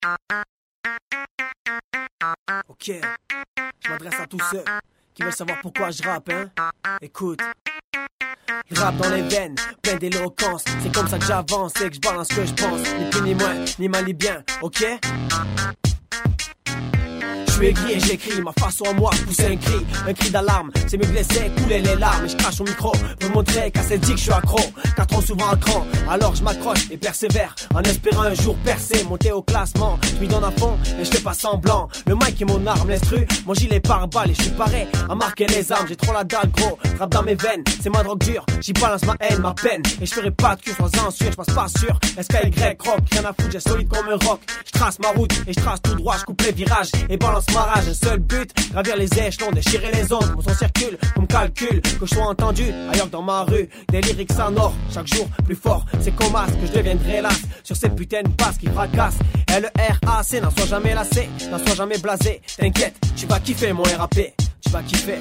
Ok, je m'adresse à tous ceux qui veulent savoir pourquoi je rappe, hein. Écoute, je rappe dans les veines, plein d'éloquence. C'est comme ça que j'avance et que je balance ce que je pense. Ni plus ni moins, ni mal ni bien, ok. Je suis aigri et j'écris, ma façon à moi pousse un cri d'alarme. C'est me blesser, couler les larmes. Et je crache au micro pour montrer qu'à cette dit que je suis accro. Car trop souvent à cran, alors je m'accroche et persévère en espérant un jour percer, monter au classement. Je m'y donne à fond et je fais pas semblant. Le mic est mon arme, l'instru, mon gilet pare-balles. Et je suis paré à marquer les armes. J'ai trop la dalle gros, rap dans mes veines. C'est ma drogue dure, j'y balance ma haine, ma peine. Et je ferai pas de cul, sois-en sûr, je passe pas sûr. SKY rock, rien à foutre, j'ai solide comme un rock. Je trace ma route et je trace tout droit, je coupe les virages et balance ma rage. Un seul but, gravir les échelons, déchirer les ondes. Mon son circule comme calcul, que je sois entendu ailleurs que dans ma rue. Des lyrics sonores, chaque jour plus fort. C'est comme as que je deviendrai las sur cette putain de basse qui fracasse. LERAC, n'en sois jamais lassé, n'en sois jamais blasé. T'inquiète, tu vas kiffer mon RAP, tu vas kiffer.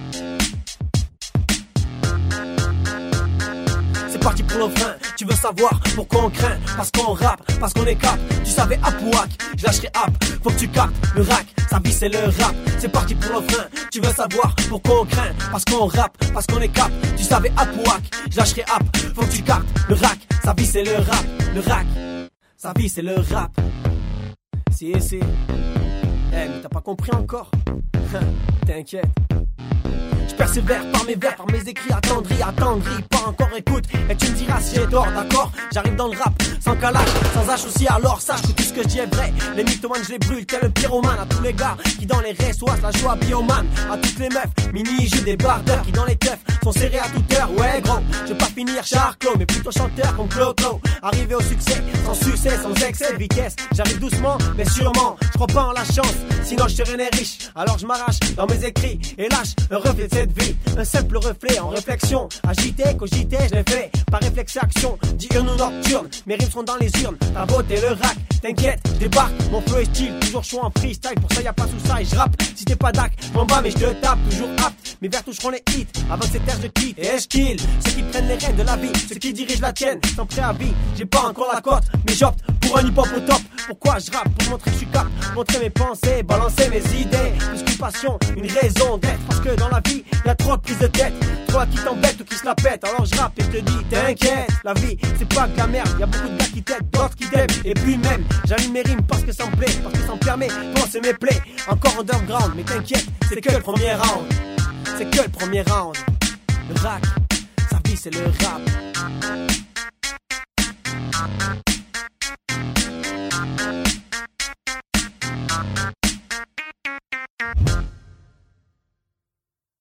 C'est parti pour le frein, tu veux savoir pourquoi on craint. Parce qu'on rappe, parce qu'on est cap. Tu savais Apouac, je lâcherai app. Faut que tu captes le rack, sa vie c'est le rap. C'est parti pour le frein, tu veux savoir pourquoi on craint. Parce qu'on rappe, parce qu'on est cap. Tu savais Apouac, je lâcherai app. Faut que tu captes le rack, sa vie c'est le rap. Le rack, sa vie c'est le rap. Si. Mais t'as pas compris encore. T'inquiète. Je persévère par mes vers, par mes écrits attendris, pas encore écoute. Et tu me diras si j'ai tort, d'accord. J'arrive dans le rap, sans calage, sans H aussi. Alors sache que tout ce que je dis est vrai. Les mythomanes je les brûle, tel un pyromane. À tous les gars qui dans les restos la joie bioman. À toutes les meufs, mini j'ai des bardeurs qui dans les teufs sont serrés à toute heure. Ouais gros, je veux pas finir charclos, mais plutôt chanteur comme Clo-Clo. Arrivé au succès, sans excès de vitesse. J'arrive doucement, mais sûrement. Je crois pas en la chance, sinon je serais né riche. Alors je m'arrache dans mes écrits et lâche un reflet de cette vie. Un simple reflet en réflexion. Agité, cogité, je l'ai fait par réflexe et action. Diurne ou nocturne, mes rimes sont dans les urnes. Ta beauté, le rack, t'inquiète, je débarque. Mon flow est style, toujours chaud en freestyle. Pour ça y'a pas sous ça et je rappe. Si t'es pas dac, m'en bats mais je te tape. Toujours apte, mes vers toucheront les hits. Avant cette terre je quitte et je kill ceux qui prennent les rênes de la vie, ceux qui dirigent la tienne. Sans préavis, j'ai pas encore la cote, mais j'opte pour un hip-hop au top. Pourquoi je rappe? Pour montrer que je suis cap, montrer mes pensées, balancer mes idées. Plus qu'une passion, une raison d'être. Parce que dans la vie, y'a trop de prises de tête, trop qui t'embêtent ou qui se la pètent. Alors je rappe et je te dis t'inquiète, la vie c'est pas de la merde. Y'a beaucoup de gars qui t'aident, d'autres qui t'aiment. Et puis même, j'allume mes rimes parce que ça me plaît, parce que ça me permet de penser mes plaies. Encore underground, mais t'inquiète, c'est que le premier round. C'est que le premier round. Le rack, sa vie c'est le rap.